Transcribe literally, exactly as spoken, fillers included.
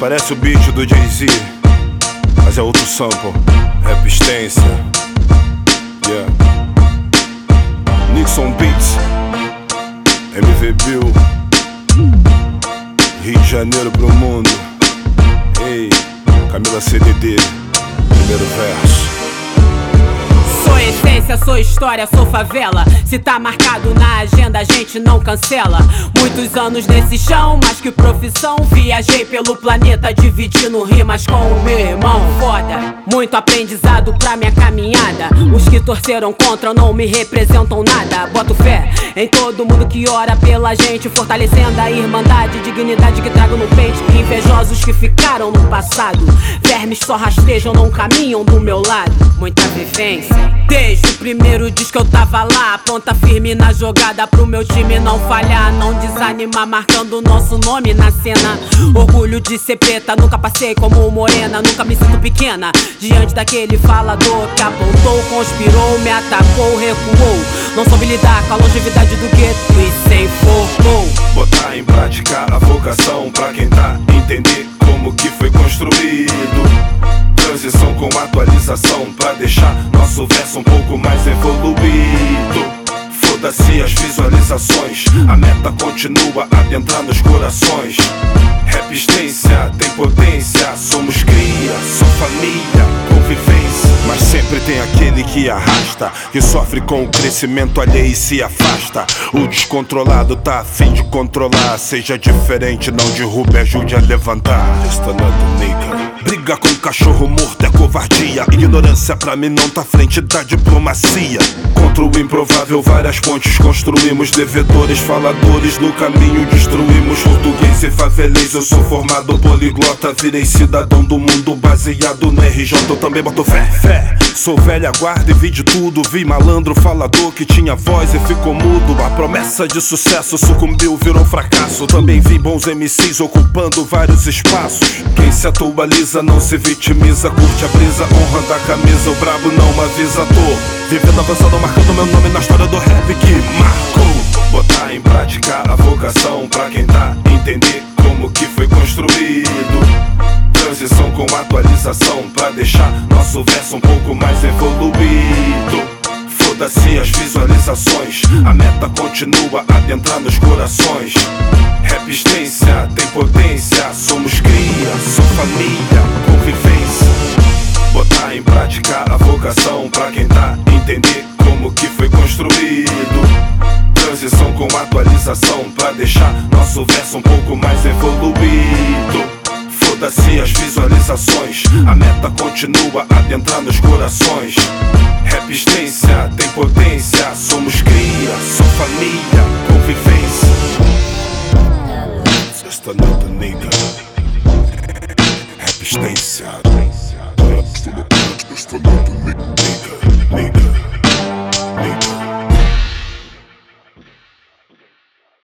Parece o beat do Jay-Z, mas é outro sample. Repistência, yeah. Nixon Beats, M V Bill, Rio de Janeiro pro mundo. Ei, Camila C D D, primeiro verso. Sou essência, sou história, sou favela. Se tá marcado na agenda, a gente não cancela. Muitos anos nesse chão, mais que profissão. Viajei pelo planeta, dividindo rimas com o meu irmão. Foda, muito aprendizado pra minha caminhada. Os que torceram contra não me representam nada. Boto fé em todo mundo que ora pela gente, fortalecendo a irmandade, dignidade que trago no peito. Invejosos que ficaram no passado, vermes só rastejam, não caminham do meu lado. Muita vivência. Desde o primeiro disco eu tava lá, ponta firme na jogada pro meu time não falhar, não desanimar, marcando o nosso nome na cena. Orgulho de ser preta, nunca passei como morena, nunca me sinto pequena diante daquele falador que apontou, conspirou, me atacou, recuou. Não soube lidar com a longevidade do gueto e se informou. Botar em prática a vocação pra quem tá entender como que foi construído. Transição com atualização pra deixar nosso verso um pouco mais evoluído. Foda-se as visualizações, a meta continua a adentrar nos corações. Repistência, tem potência, somos cria, só família, convivência. Mas sempre tem aquele que arrasta, que sofre com o crescimento alheio e se afasta. O descontrolado tá a fim de controlar. Seja diferente, não derrube, ajude a levantar. Briga com cachorro morto é covardia. Ignorância pra mim não tá à frente da diplomacia. Contra o improvável várias pontes construímos. Devedores, faladores, no caminho destruímos. Português e favelês, eu sou formado poliglota. Virei cidadão do mundo baseado no R J. Eu também boto fé, fé. Sou velha guarda e vi de tudo. Vi malandro falador que tinha voz e ficou mudo. A promessa de sucesso sucumbiu, virou fracasso. Também vi bons M Cs ocupando vários espaços. Quem se atualiza não se vitimiza, curte a brisa, honrando a camisa. O brabo não avisa, tô vivendo avançado, marcando meu nome na história do rap que marcou. Botar em prática a vocação pra quem tá entender como que foi construído. Transição com atualização pra deixar nosso verso um pouco mais evoluído. Foda-se as visualizações, a meta continua a adentrar nos corações. Repistência, tem potência, somos cria, só família, convivência. Botar em prática a vocação pra quem tá entender como que foi construído. Transição com atualização pra deixar nosso verso um pouco mais evoluído. Foda-se as visualizações, a meta continua a adentrar nos corações. Repistência, tem potência, somos cria, só família, convivência. Just another nigga. Repistência. Just another